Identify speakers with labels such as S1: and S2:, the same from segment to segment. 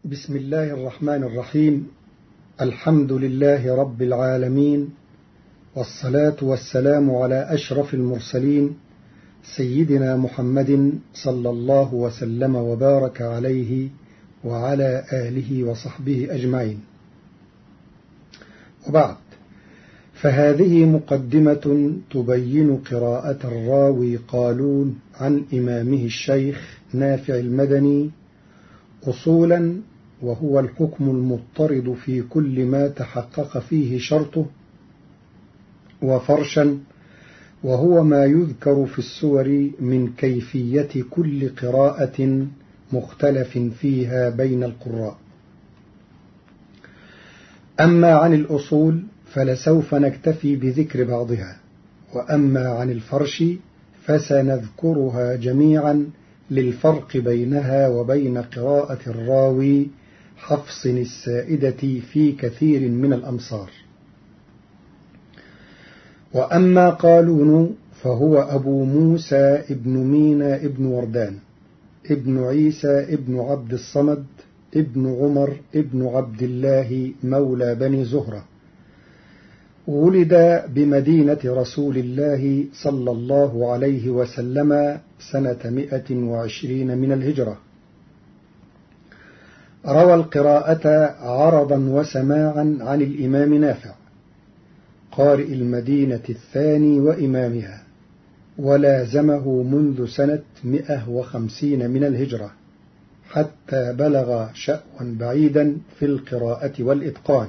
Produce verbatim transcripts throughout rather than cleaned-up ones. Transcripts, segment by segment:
S1: بسم الله الرحمن الرحيم. الحمد لله رب العالمين، والصلاة والسلام على أشرف المرسلين سيدنا محمد صلى الله وسلم وبارك عليه وعلى آله وصحبه أجمعين. وبعد، فهذه مقدمة تبين قراءة الراوي قالون عن إمامه الشيخ نافع المدني أصولا، وهو الحكم المضطرد في كل ما تحقق فيه شرطه، وفرشا، وهو ما يذكر في السور من كيفية كل قراءة مختلف فيها بين القراء. أما عن الأصول فلسوف نكتفي بذكر بعضها، وأما عن الفرش فسنذكرها جميعا للفرق بينها وبين قراءة الراوي حفص السائدة في كثير من الأمصار. وأما قالون فهو أبو موسى ابن مينا ابن وردان ابن عيسى ابن عبد الصمد ابن عمر ابن عبد الله مولى بني زهرة، ولد بمدينة رسول الله صلى الله عليه وسلم سنة مئة وعشرين من الهجرة. روى القراءة عرضا وسماعا عن الإمام نافع قارئ المدينة الثاني وإمامها، ولازمه منذ سنة مئة وخمسين من الهجرة حتى بلغ شأوا بعيدا في القراءة والإتقان.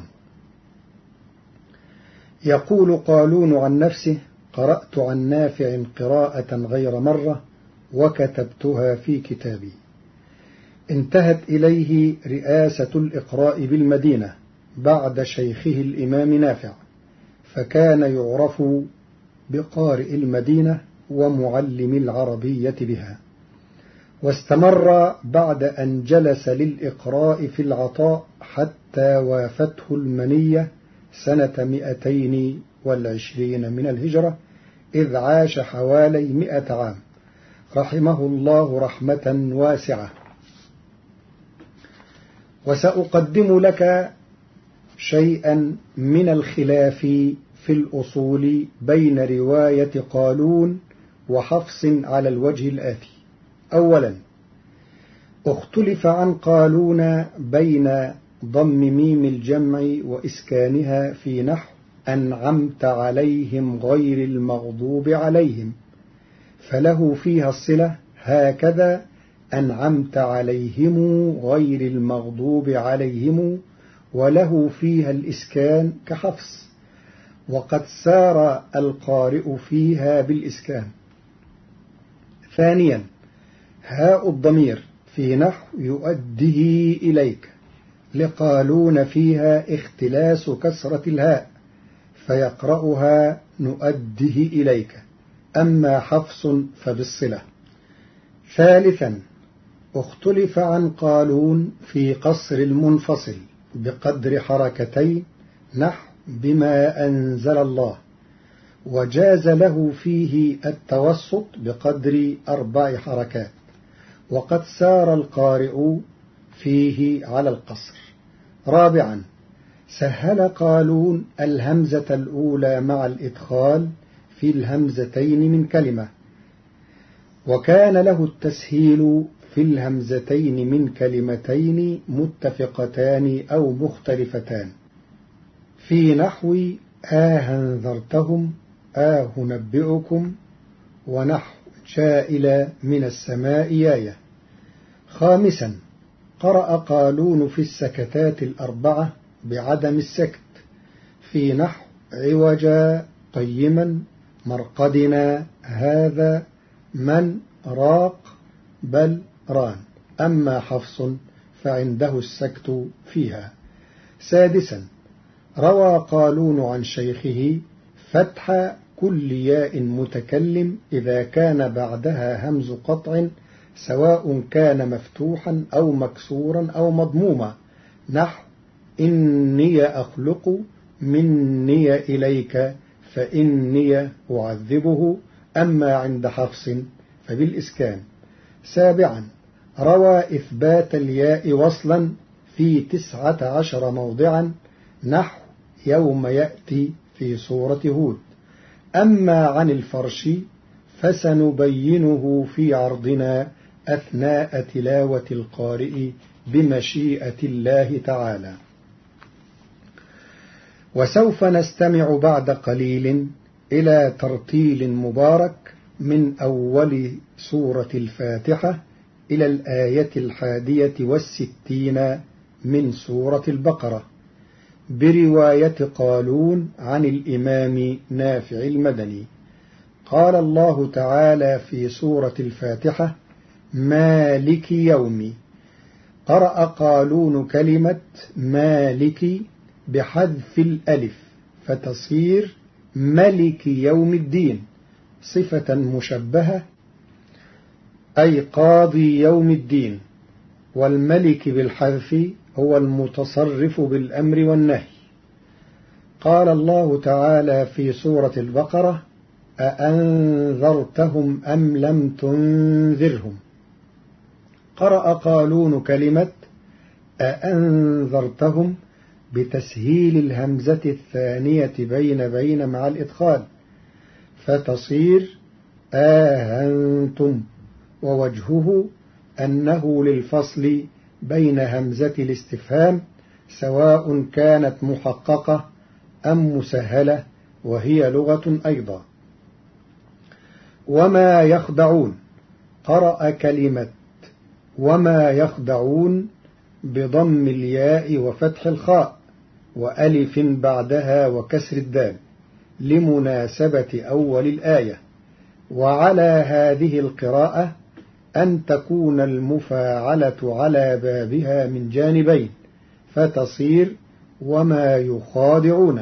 S1: يقول قالون عن نفسه: قرأت عن نافع قراءة غير مرة وكتبتها في كتابي. انتهت إليه رئاسة الإقراء بالمدينة بعد شيخه الإمام نافع، فكان يعرف بقارئ المدينة ومعلم العربية بها، واستمر بعد أن جلس للإقراء في العطاء حتى وافته المنية سنة مئتين والعشرين من الهجرة، إذ عاش حوالي مئة عام رحمه الله رحمة واسعة. وسأقدم لك شيئا من الخلاف في الأصول بين رواية قالون وحفص على الوجه الآتي. أولا، اختلف عن قالون بين ضم ميم الجمع وإسكانها في نحو أنعمت عليهم غير المغضوب عليهم، فله فيها الصلة هكذا أنعمت عليهم غير المغضوب عليهم، وله فيها الإسكان كحفص، وقد سار القارئ فيها بالإسكان. ثانيا، هاء الضمير في نحو يؤديه إليك، لقالون فيها اختلاس كسرة الهاء فيقرأها نؤديه إليك، أما حفص فبالصلة. ثالثا، اختلف عن قالون في قصر المنفصل بقدر حركتين نحو بما أنزل الله، وجاز له فيه التوسط بقدر أربع حركات، وقد سار القارئ فيه على القصر. رابعا، سهل قالون الهمزة الأولى مع الإدخال في الهمزتين من كلمة، وكان له التسهيل في الهمزتين من كلمتين متفقتان أو مختلفتان في نحو آه انذرتهم آه نبئكم ونحو جائل من السماء ياية. خامسا، قرأ قالون في السكتات الأربعة بعدم السكت في نحو عوجا قيما مرقدنا هذا من راق بل ران، أما حفص فعنده السكت فيها. سادسا، روى قالون عن شيخه فتح كل ياء متكلم إذا كان بعدها همز قطع، سواء كان مفتوحا أو مكسورا أو مضموما، نحو إني أخلق مني إليك فإني أعذبه، أما عند حفص فبالإسكان. سابعا، روى إثبات الياء وصلا في تسعة عشر موضعا نحو يوم يأتي في سورة هود. أما عن الفرش فسنبينه في عرضنا أثناء تلاوة القارئ بمشيئة الله تعالى. وسوف نستمع بعد قليل إلى ترتيل مبارك من أول سورة الفاتحة إلى الآية الحادية والستين من سورة البقرة برواية قالون عن الإمام نافع المدني. قال الله تعالى في سورة الفاتحة: مالك يوم. قرأ قالون كلمة مالك بحذف الألف فتصير ملك يوم الدين، صفة مشبهة أي قاضي يوم الدين، والملك بالحذف هو المتصرف بالأمر والنهي. قال الله تعالى في سورة البقرة: أأنذرتهم أم لم تنذرهم. قرأ قالون كلمة أأنذرتهم بتسهيل الهمزة الثانية بين بين مع الإدخال فتصير آهنتم، ووجهه أنه للفصل بين همزة الاستفهام سواء كانت محققة أم مسهلة، وهي لغة أيضا. وما يخدعون. قرأ كلمة وما يخدعون بضم الياء وفتح الخاء وألف بعدها وكسر الدال لمناسبة أول الآية. وعلى هذه القراءة أن تكون المفاعلة على بابها من جانبين فتصير وما يخادعون.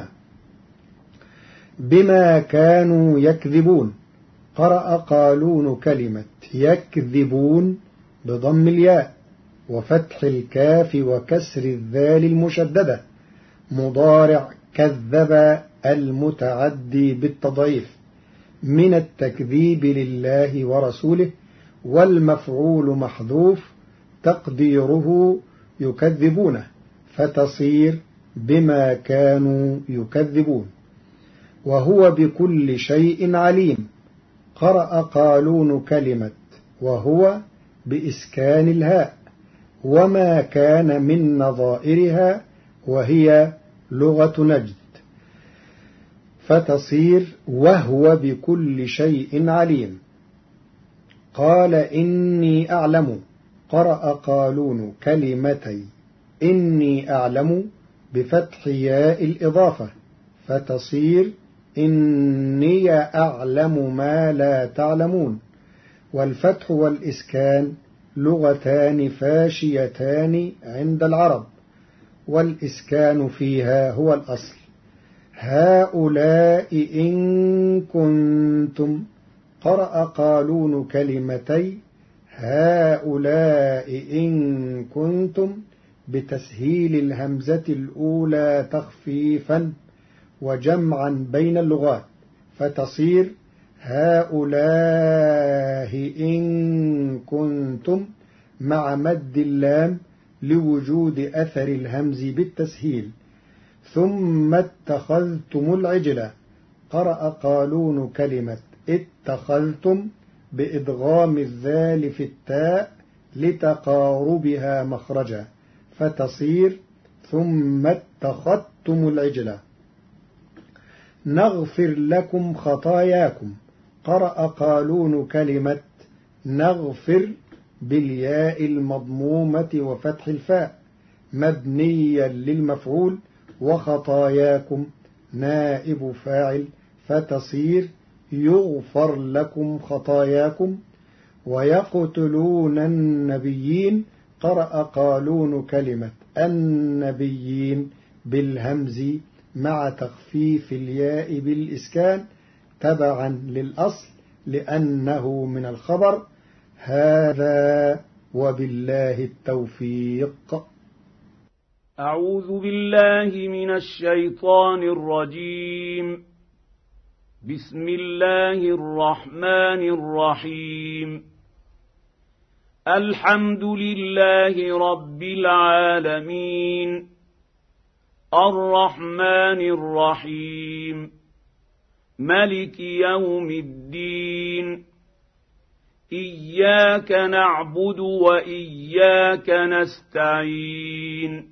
S1: بما كانوا يكذبون. قرأ قالون كلمة يكذبون بضم الياء وفتح الكاف وكسر الذال المشددة مضارع كذب المتعدي بالتضعيف من التكذيب لله ورسوله، والمفعول محذوف تقديره يكذبونه فتصير بما كانوا يكذبون. وهو بكل شيء عليم. قرأ قالون كلمة وهو بإسكان الهاء وما كان من نظائرها وهي لغة نجد فتصير وهو بكل شيء عليم. قال إني أعلم. قرأ قالون كلمتي إني أعلم بفتح ياء الإضافة فتصير إني أعلم ما لا تعلمون. والفتح والإسكان لغتان فاشيتان عند العرب، والإسكان فيها هو الأصل. هؤلاء إن كنتم. قرأ قالون كلمتي هؤلاء إن كنتم بتسهيل الهمزة الأولى تخفيفا وجمعا بين اللغات فتصير هؤلاء إن كنتم مع مد اللام لوجود أثر الهمز بالتسهيل. ثم اتخذتم العجلة. قرأ قالون كلمة اتخذتم بإدغام الذال في التاء لتقاربها مخرجا فتصير ثم اتخذتم العجلة. نغفر لكم خطاياكم. قرأ قالون كلمة نغفر بالياء المضمومة وفتح الفاء مبنيا للمفعول، وخطاياكم نائب فاعل فتصير يغفر لكم خطاياكم. ويقتلون النبيين. قرأ قالون كلمة النبيين بالهمز مع تخفيف الياء بالإسكان تبعا للأصل لأنه من الخبر. هذا وبالله التوفيق.
S2: أعوذ بالله من الشيطان الرجيم. بسم الله الرحمن الرحيم. الحمد لله رب العالمين الرحمن الرحيم ملك يوم الدين إياك نعبد وإياك نستعين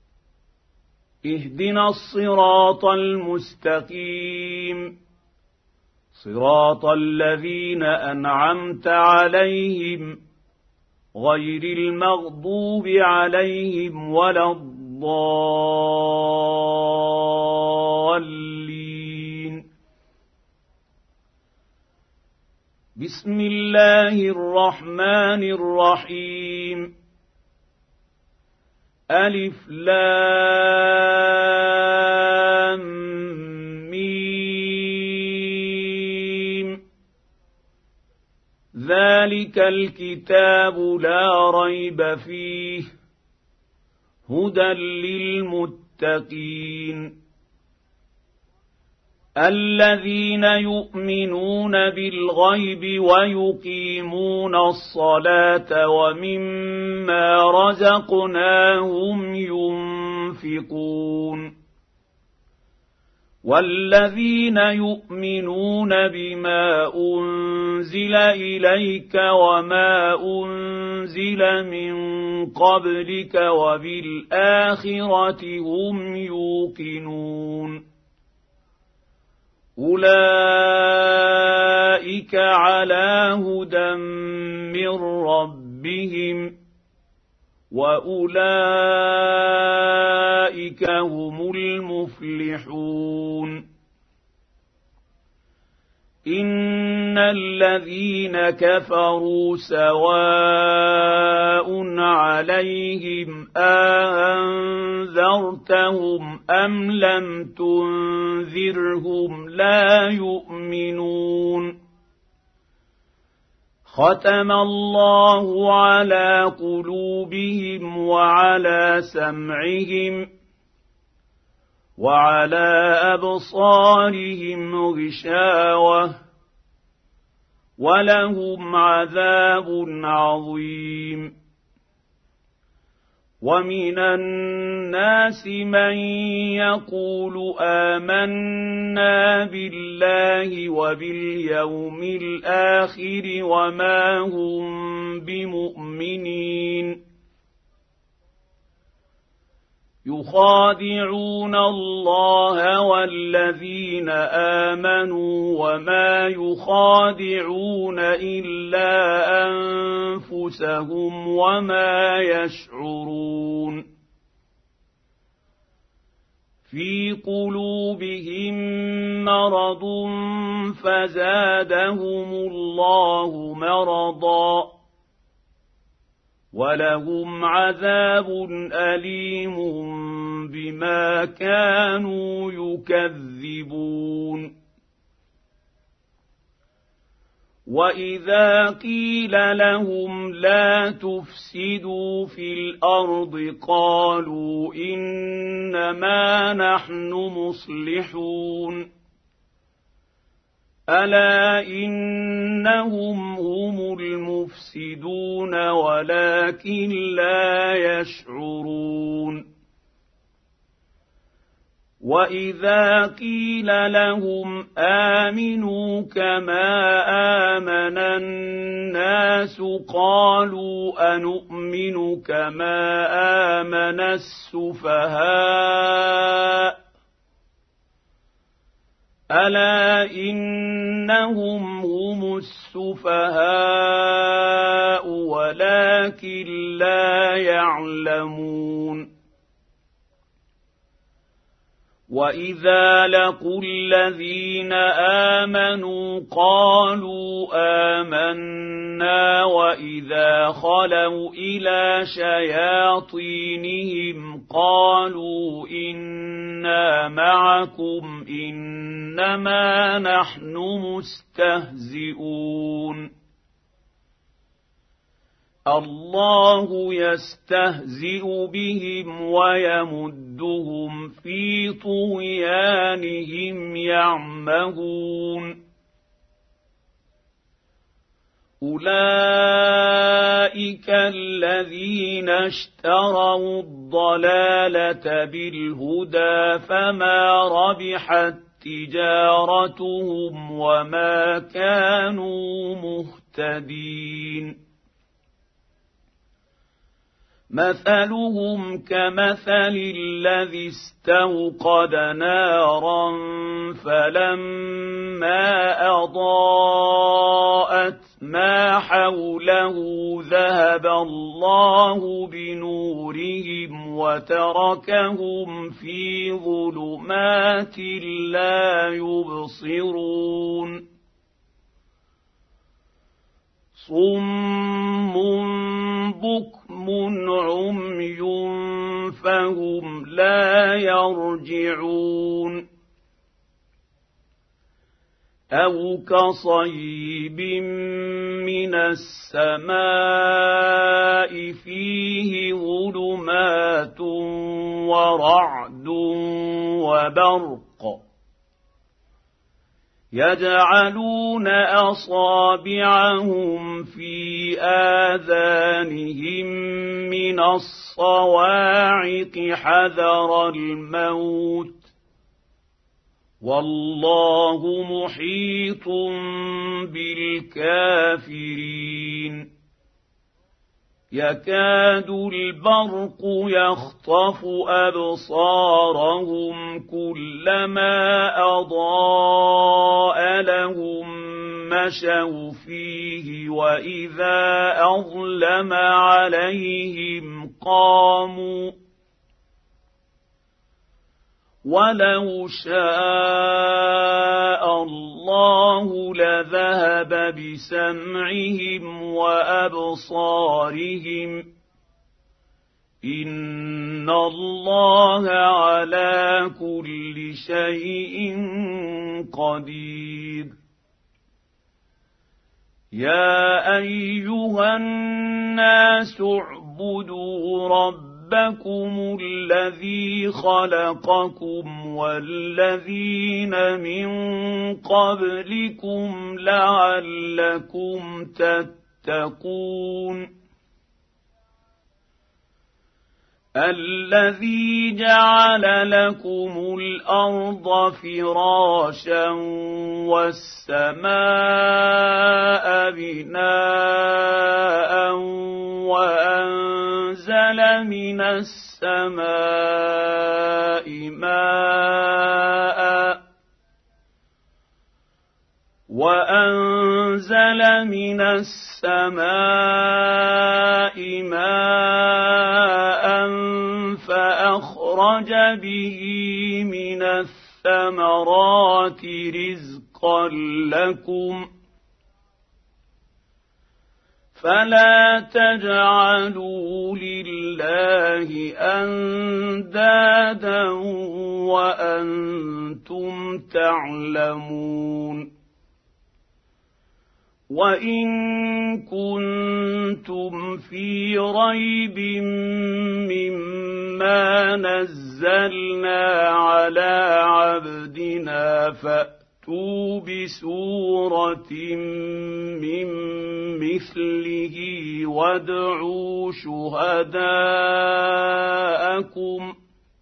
S2: اهدنا الصراط المستقيم صراط الذين أنعمت عليهم غير المغضوب عليهم ولا الضالين. بسم الله الرحمن الرحيم ألف لام ميم ذلك الكتاب لا ريب فيه هدى للمتقين الذين يؤمنون بالغيب ويقيمون الصلاة ومما رزقناهم ينفقون والذين يؤمنون بما أنزل إليك وما أنزل من قبلك وبالآخرة هم يوقنون أولئك على هدى من ربهم وأولئك هم المفلحون إن الذين كفروا سواء عليهم أأنذرتهم أم لم تنذرهم لا يؤمنون ختم الله على قلوبهم وعلى سمعهم وعلى أبصارهم غشاوة ولهم عذاب عظيم ومن الناس من يقول آمنا بالله وباليوم الآخر وما هم بمؤمنين يخادعون الله والذين آمنوا وما يخادعون إلا أنفسهم وما يشعرون في قلوبهم مرض فزادهم الله مرضا ولهم عذاب أليم بما كانوا يكذبون وإذا قيل لهم لا تفسدوا في الأرض قالوا إنما نحن مصلحون ألا إنهم هم المفسدون ولكن لا يشعرون وإذا قيل لهم آمنوا كما آمن الناس قالوا أنؤمن كما آمن السفهاء ألا إنهم هم السفهاء ولكن لا يعلمون وإذا لقوا الذين آمنوا قالوا آمنا وإذا خلوا إلى شياطينهم قالوا إنا معكم إنما نحن مستهزئون الله يستهزئ بهم ويمدهم في طغيانهم يعمهون أولئك الذين اشتروا الضلالة بالهدى فما ربحت تجارتهم وما كانوا مهتدين مثلهم كمثل الذي استوقد نارا فلما أضاءت ما حوله ذهب الله بنورهم وتركهم في ظلمات لا يبصرون صم بكم عمي فهم لا يرجعون أو كصيب من السماء فيه ظلمات ورعد وبرق يجعلون أصابعهم في آذانهم من الصواعق حذر الموت والله محيط بالكافرين يكاد البرق يخطف أبصارهم كلما أضاء لهم مشوا فيه وإذا أظلم عليهم قاموا ولو شاء الله لذهب بسمعهم وأبصارهم إن الله على كل شيء قدير يا أيها الناس اعبدوا ربكم ربكم الذي خلقكم والذين من قبلكم لعلكم تتقون الذي جعل لكم الأرض فراشا والسماء بناء وأنزل من السماء ماء وأنزل من السماء ماء فأخرج به من الثمرات رزقا لكم فلا تجعلوا لله أندادا وأنتم تعلمون وإن كنتم في ريب مما نزلنا على عبدنا فأتوا بسورة من مثله وادعوا شهداءكم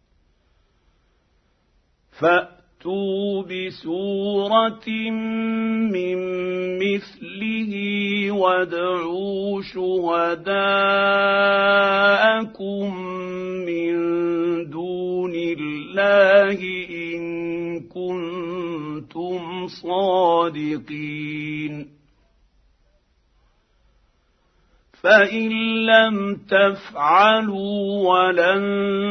S2: فأتوا بسورة من مثله وادعوا شهداءكم من دون الله إن كنتم صادقين فإن لم تفعلوا ولن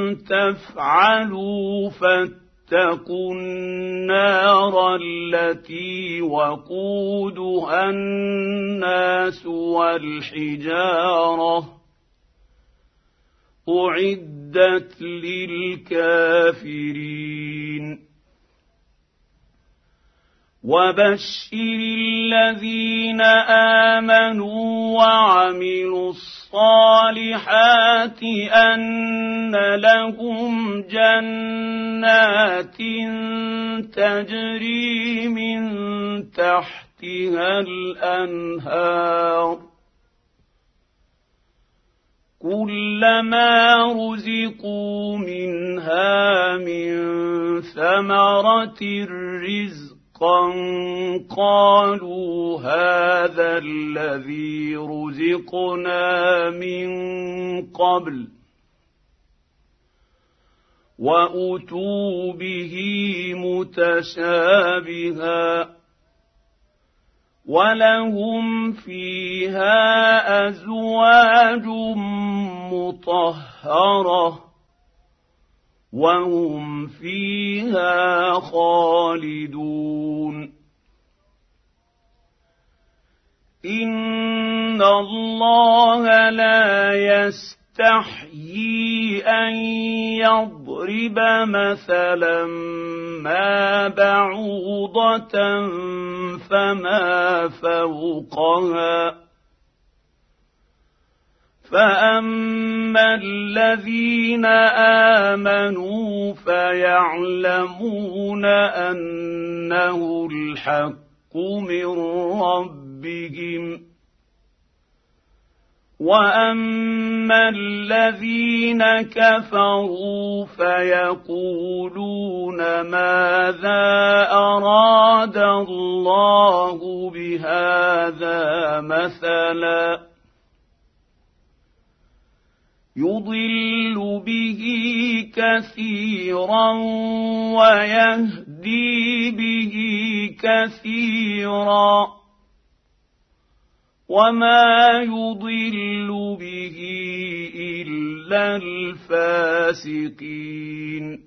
S2: تفعلوا فاتقوا النار التي وقودها الناس والحجارة أعدت للكافرين وبشر الذين آمنوا وعملوا الصالحات أن لهم جنات تجري من تحتها تحتها الأنهار كلما رزقوا منها من ثمرة رزقا قالوا هذا الذي رزقنا من قبل وأتوا به متشابها ولهم فيها أزواج مطهرة وهم فيها خالدون إن الله لا يستحيي أن يضرب مثلا ما بعوضة فما فوقها فأما الذين آمنوا فيعلمون أنه الحق من ربهم وأما الذين كفروا فيقولون ماذا أراد الله بهذا مثلا يضل به كثيرا ويهدي به كثيرا وما يضل به إلا الفاسقين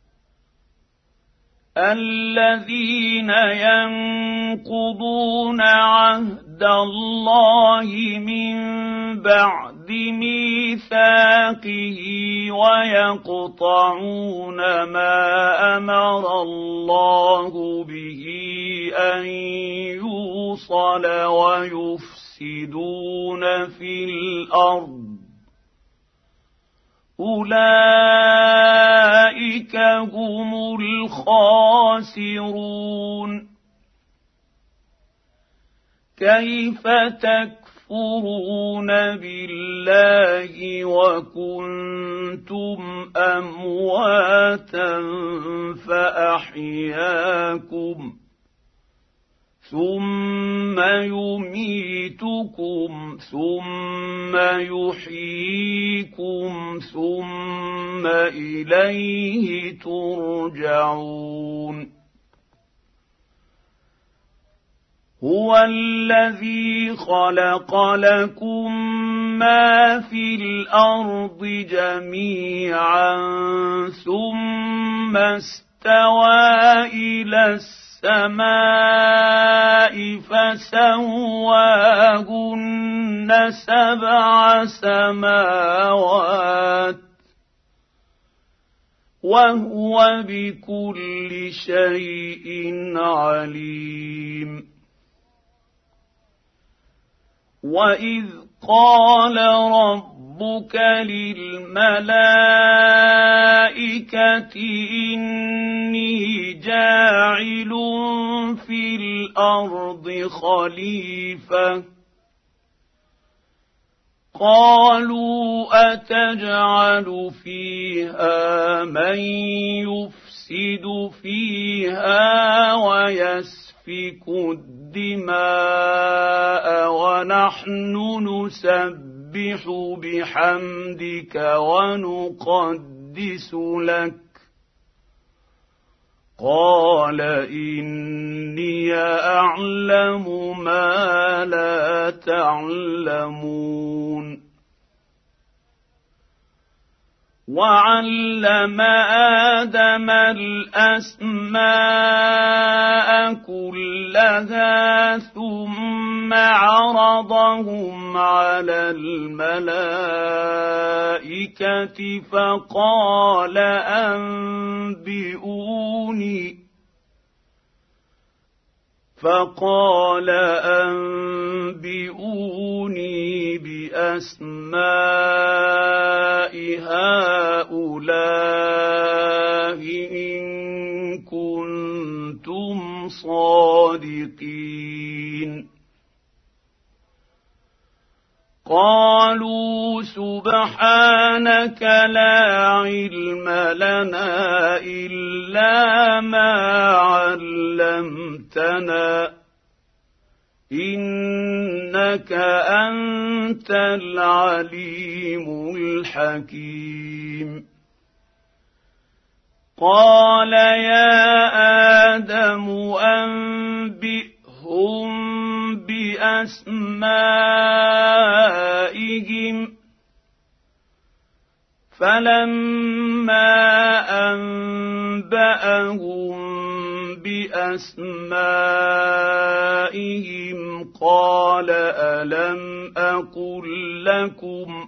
S2: الذين ينقضون عهد الله من بعد ميثاقه ويقطعون ما أمر الله به أن يوصل ويفسدون في الأرض أولئك هم الخاسرون كيف تكفرون بالله وكنتم أمواتا فأحياكم ثم يميتكم ثم يحييكم ثم إليه ترجعون هو الذي خلق لكم ما في الأرض جميعا ثم استوى إلى السماء السماء فسواهن سبع سماوات وهو بكل شيء عليم وإذ قال ربك للملائكة إني جاعل في الأرض خليفة قالوا أتجعل فيها من يفسد فيها ويسفك الدماء ونحن نسبح بحمدك ونقدس لك قال إني أعلم ما لا تعلمون وعلم آدم الأسماء كلها ثم عرضهم على الملائكة فقال أنبئوني فقال أنبئوني بأسماء هؤلاء إن كنتم صادقين علم لنا إلا ما علمتنا إنك أنت العليم الحكيم قال يا آدم أنبئهم بأسمائهم فلما أنبأهم بأسمائهم قال ألم أقل لكم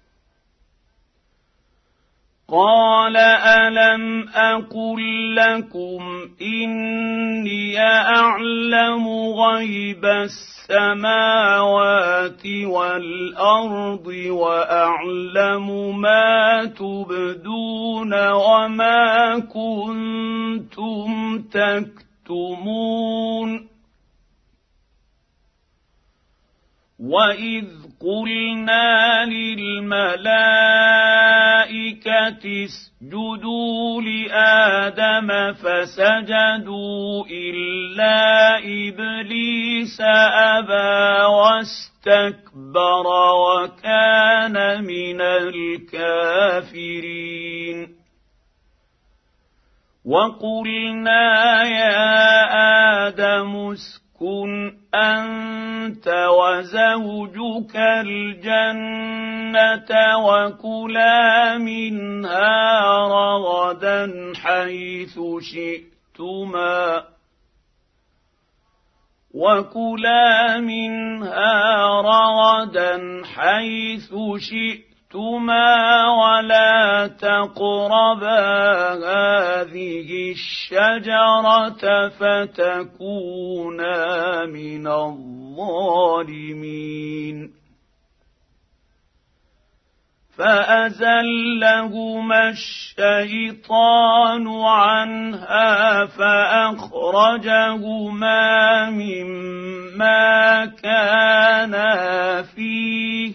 S2: قال ألم أقل لكم إني أعلم غيب السماوات والأرض وأعلم ما تبدون وما كنتم تكتمون وإذ قلنا للملائكة اسجدوا لآدم فسجدوا إلا إبليس أبى واستكبر وكان من الكافرين وقلنا يا آدم اسكن أنت وزوجك الجنة وكلا منها رغدا حيث شئتما وكلا منها رغدا حيث شئتما ولا تقربا هذه الشجرة فتكونا من الظالمين فأزلهما الشيطان عنها فأخرجهما مما كانا فيه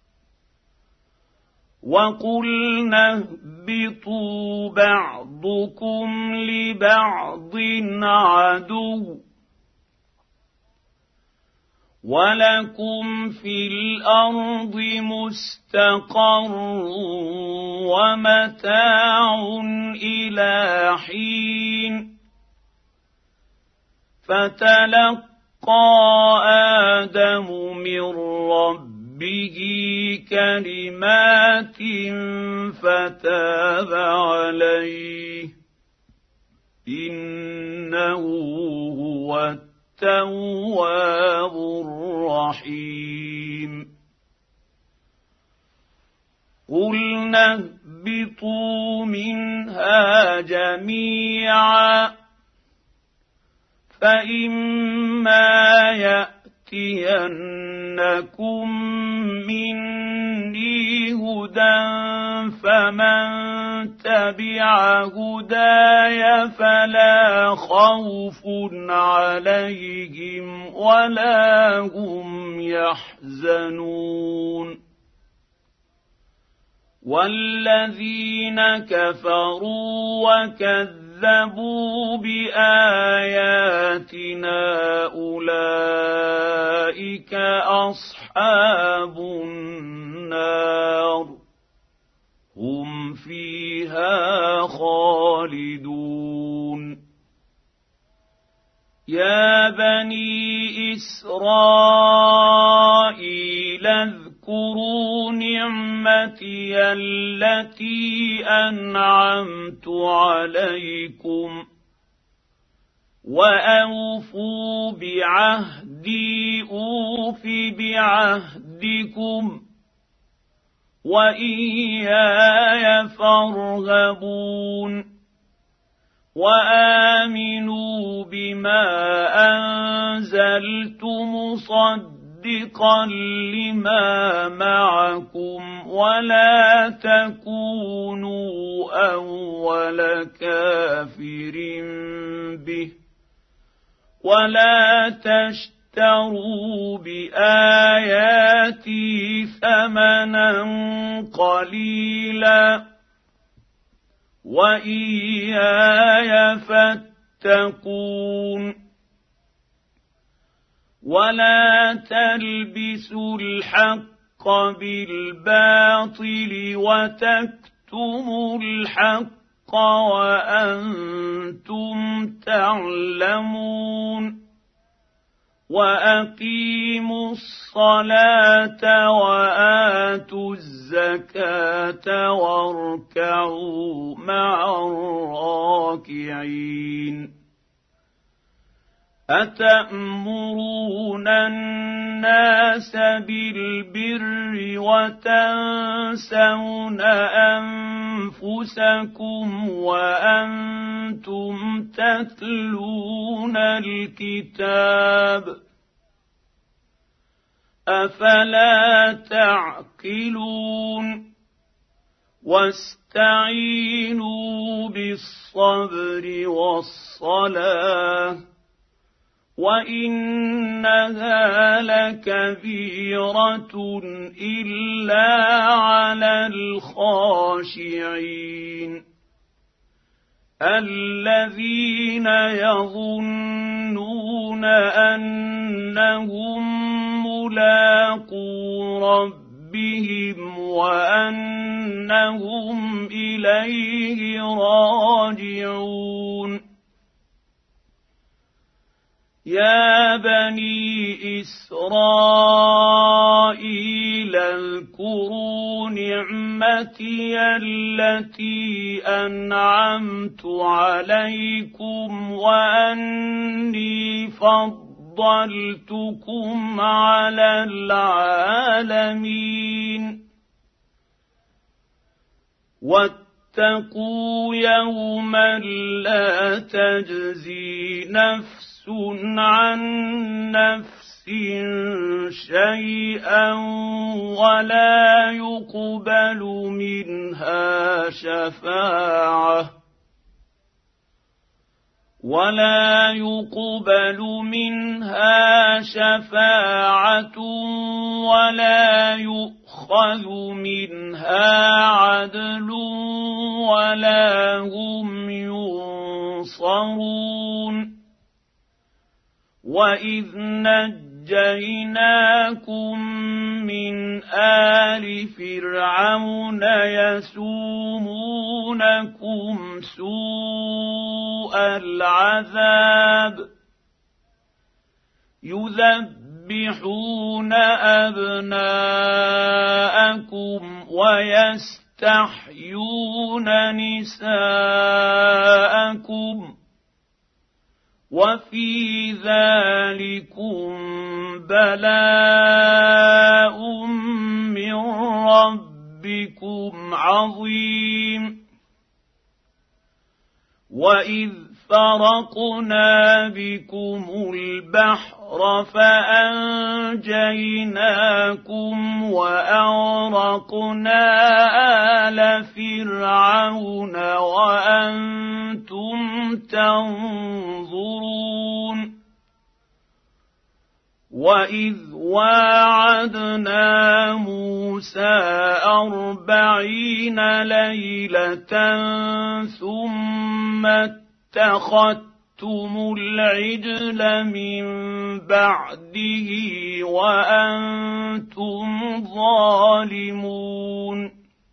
S2: وقلنا اهبطوا بعضكم لبعض عدو ولكم في الأرض مستقر ومتاع إلى حين فتلقى آدم من ربه كلمات فتاب عليه إنه هو التواب الرحيم قلنا اهبطوا منها جميعا فإما يأتينكم مني هدى فمن تبع هداي فلا خوف عليهم ولا هم يحزنون والذين كفروا وكذبوا بآياتنا أولئك أصحاب النار هم فيها خالدون يا بني إسرائيل اذكروا نعمتي التي أنعمت عليكم وأوفوا بعهدي أوف بعهدكم وإياي فارهبون وآمنوا بما أنزلت مصدقا لما معكم ولا تكونوا أول كافر به ولا تشتروا بآياتي ثمنا قليلا وإياي فاتقون ولا تلبسوا الحق بالباطل وتكتموا الحق وأنتم تعلمون وأقيموا الصلاة وآتوا الزكاة واركعوا مع الراكعين أتأمرون الناس بالبر وتنسون أنفسكم وأنتم تتلون الكتاب أفلا تعقلون واستعينوا بالصبر والصلاة وإنها لكبيرة إلا على الخاشعين الذين يظنون أنهم ملاقو ربهم وأنهم إليه راجعون يا بني إسرائيل اذكروا نعمتي التي أنعمت عليكم وأني فضلتكم على العالمين واتقوا يوما لا تجزي نفس عن نفس شيئا ولا يقبل منها شفاعة ولا يقبل منها شفاعة ولا يؤخذ منها عدل ولا هم ينصرون وإذ نجيناكم من آل فرعون يسومونكم سوء العذاب يذبحون أبناءكم ويستحيون نساءكم وفي ذلكم بلاء من ربكم عظيم وإذ فرقنا بكم البحر فأنجيناكم وأغرقنا آل فرعون وأنتم تنظرون وإذ واعدنا موسى أربعين ليلة ثم اتخذتم العجل من بعده وأنتم ظالمون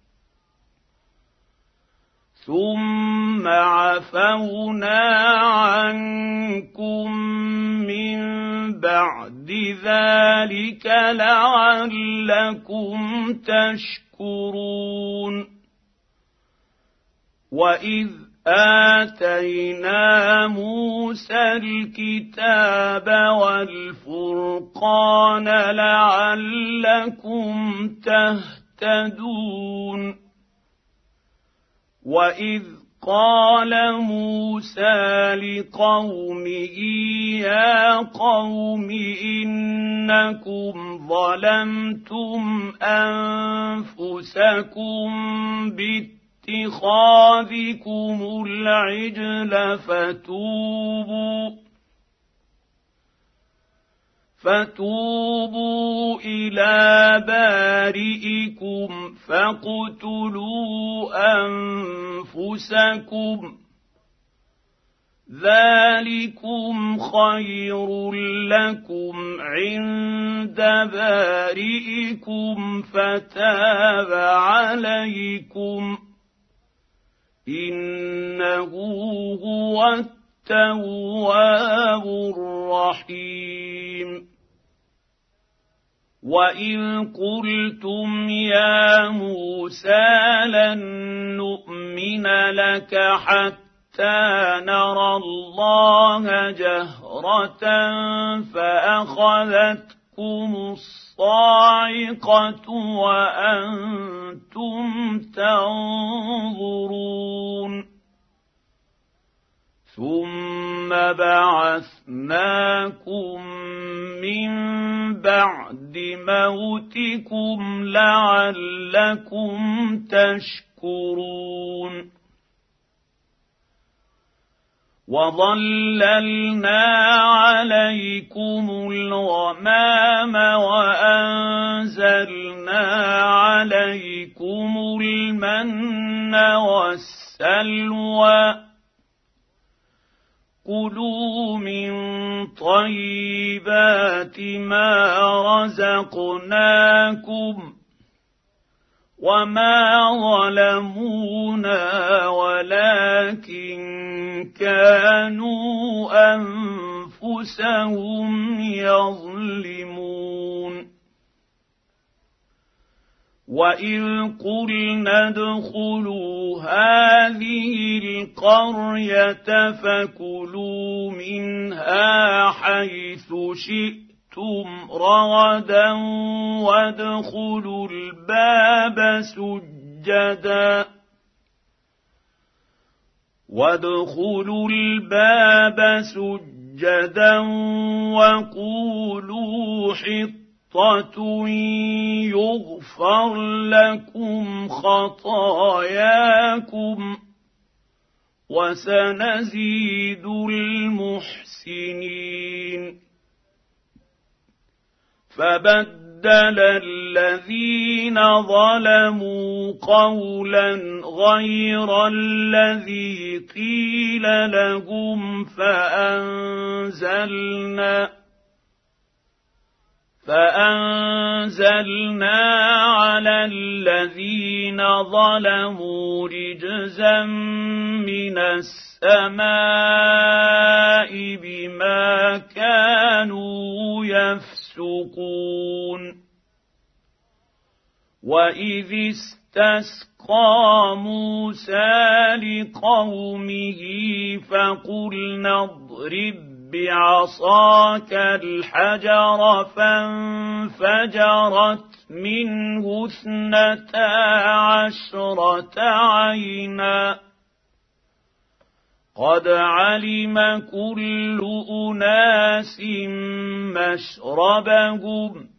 S2: ثم عفونا عنكم من بعد ذلك لعلكم تشكرون وإذ آتينا موسى الكتاب والفرقان لعلكم تهتدون وإذ قال موسى لقومه يا قوم إنكم ظلمتم أنفسكم باتخاذكم العجل فتوبوا فتوبوا إلى بارئكم فاقتلوا أنفسكم ذلكم خير لكم عند بارئكم فتاب عليكم إنه هو التواب الرحيم وإذ قلتم يا موسى لن نؤمن لك حتى نرى الله جهرة فأخذتكم الصاعقة وأنتم تنظرون ثم بعثناكم من بعد موتكم لعلكم تشكرون وظللنا عليكم الغمام وأنزلنا عليكم المن والسلوى كلوا من طيبات ما رزقناكم وما ظلمونا ولكن كانوا أنفسهم يظلمون وإذ قلنا ادخلوا هذه القرية فكلوا منها حيث شئتم رغدا وادخلوا الباب سجدا وادخلوا الباب سجدا وقولوا حطة يغفر لكم خطاياكم وسنزيد المحسنين فبدل الذين ظلموا قولا غير الذي قيل لهم فأنزلنا فأنزلنا على الذين ظلموا رجزا من السماء بما كانوا يفسقون وإذ استسقى موسى لقومه فقلنا اضرب بعصاك الحجر فانفجرت منه اثنتا عشرة عينا قد علم كل أناس مشربهم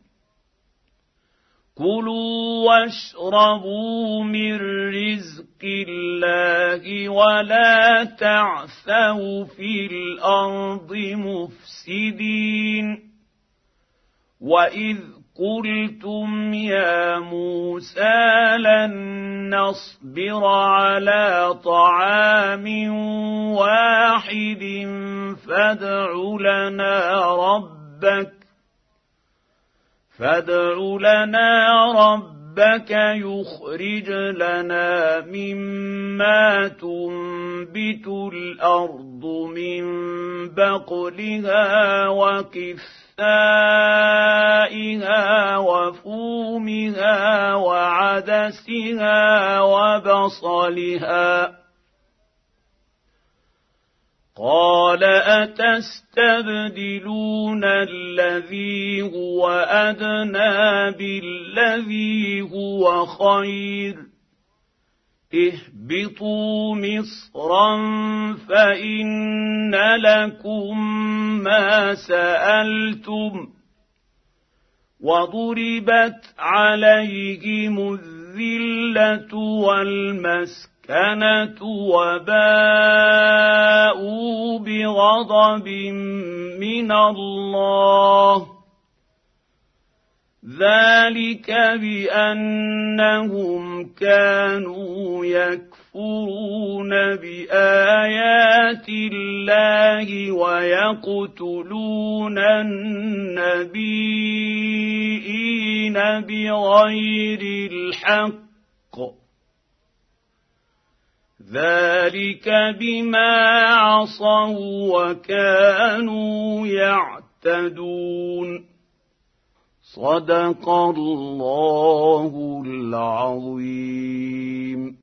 S2: كلوا واشربوا من رزق الله ولا تعثوا في الأرض مفسدين وإذ قلتم يا موسى لن نصبر على طعام واحد فادع لنا ربك فادع لنا ربك يخرج لنا مما تنبت الأرض من بقلها وقثائها وفومها وعدسها وبصلها قال أتستبدلون الذي هو أدنى بالذي هو خير اهبطوا مصرا فإن لكم ما سألتم وضربت عليهم الذلة والمسكنة كانت وباءوا بغضب من الله ذلك بأنهم كانوا يكفرون بآيات الله ويقتلون النبيين بغير الحق، ذلك بما عصوا وكانوا يعتدون. صدق الله العظيم.